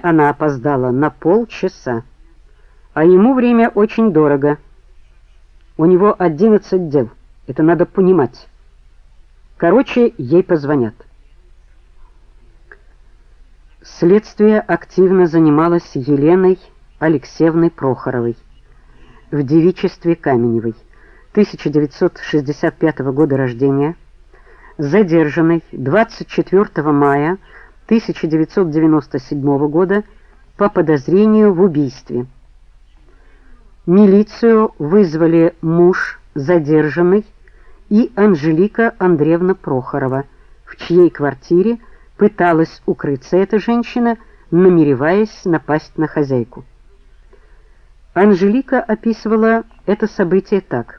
она опоздала на полчаса, а ему время очень дорого. У него 11 дел, это надо понимать. Короче, ей позвонят. Следствие активно занималось Еленой Алексеевной Прохоровой в девичестве Каменевой, 1965 года рождения, задержанной 24 мая 1997 года по подозрению в убийстве. Милицию вызвали муж задержанной и Анжелика Андреевна Прохорова, в чьей квартире пыталась укрыться эта женщина, намереваясь напасть на хозяйку. Анжелика описывала это событие так.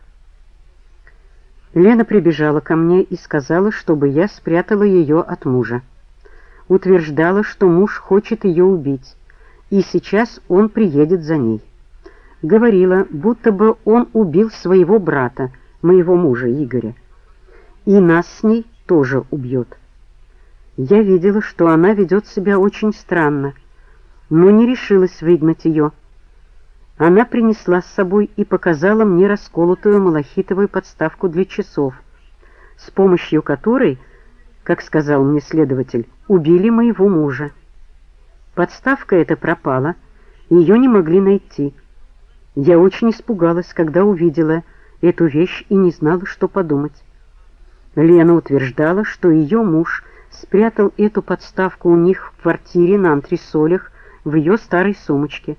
Лена прибежала ко мне и сказала, чтобы я спрятала ее от мужа. Утверждала, что муж хочет ее убить, и сейчас он приедет за ней. Говорила, будто бы он убил своего брата, моего мужа Игоря, и нас с ней тоже убьет. Я видела, что она ведет себя очень странно, но не решилась выгнать ее. Она принесла с собой и показала мне расколотую малахитовую подставку для часов, с помощью которой, как сказал мне следователь, убили моего мужа. Подставка эта пропала, ее не могли найти. Я очень испугалась, когда увидела эту вещь и не знала, что подумать. Лена утверждала, что ее муж спрятал эту подставку у них в квартире на антресолях в ее старой сумочке.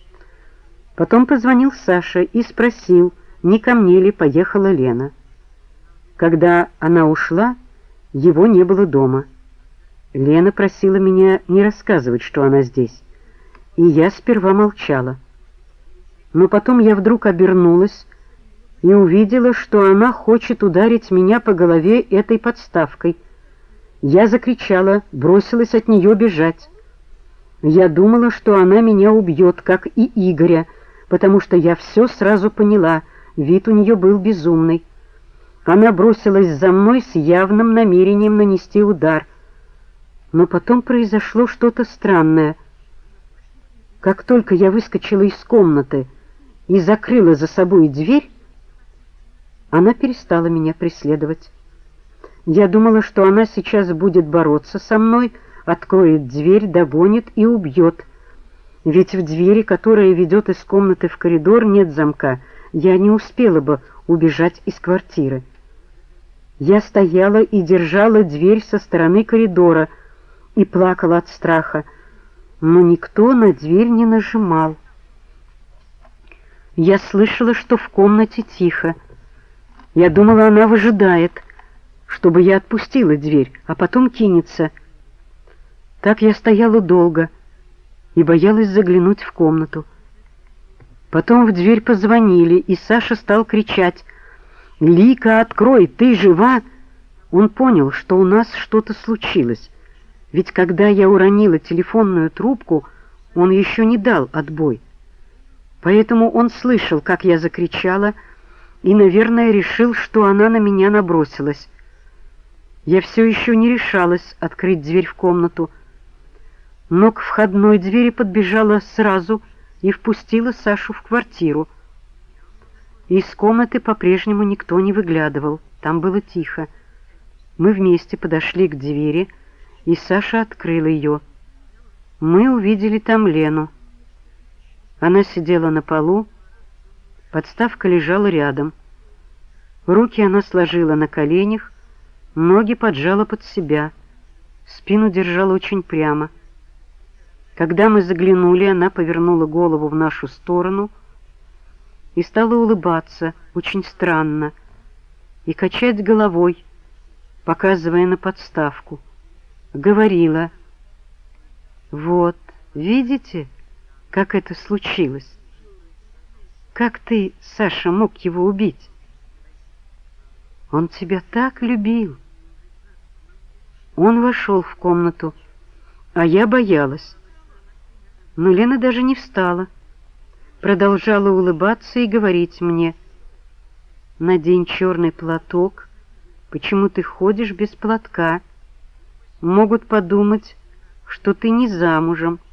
Потом позвонил Саша и спросил, не ко мне ли поехала Лена. Когда она ушла, его не было дома. Лена просила меня не рассказывать, что она здесь, и я сперва молчала. Но потом я вдруг обернулась и увидела, что она хочет ударить меня по голове этой подставкой. Я закричала, бросилась от нее бежать. Я думала, что она меня убьет, как и Игоря, потому что я все сразу поняла, вид у нее был безумный. Она бросилась за мной с явным намерением нанести удар. Но потом произошло что-то странное. Как только я выскочила из комнаты и закрыла за собой дверь, она перестала меня преследовать. Я думала, что она сейчас будет бороться со мной, откроет дверь, догонит и убьет. Ведь в двери, которая ведет из комнаты в коридор, нет замка. Я не успела бы убежать из квартиры. Я стояла и держала дверь со стороны коридора и плакала от страха, но никто на дверь не нажимал. Я слышала, что в комнате тихо. Я думала, она выжидает, чтобы я отпустила дверь, а потом кинется. Так я стояла долго и боялась заглянуть в комнату. Потом в дверь позвонили, и Саша стал кричать: «Лика, открой, ты жива?» Он понял, что у нас что-то случилось, ведь когда я уронила телефонную трубку, он еще не дал отбой. Поэтому он слышал, как я закричала, и, наверное, решил, что она на меня набросилась. Я все еще не решалась открыть дверь в комнату, но к входной двери подбежала сразу и впустила Сашу в квартиру. Из комнаты по-прежнему никто не выглядывал, там было тихо. Мы вместе подошли к двери, и Саша открыл ее. Мы увидели там Лену. Она сидела на полу, подставка лежала рядом. Руки она сложила на коленях, ноги поджала под себя, спину держала очень прямо. Когда мы заглянули, она повернула голову в нашу сторону и стала улыбаться очень странно и качать головой, показывая на подставку. Говорила: «Вот, видите, как это случилось? Как ты, Саша, мог его убить? Он тебя так любил». Он вошел в комнату, а я боялась. Но Лена даже не встала, продолжала улыбаться и говорить мне: «Надень черный платок, почему ты ходишь без платка? Могут подумать, что ты не замужем».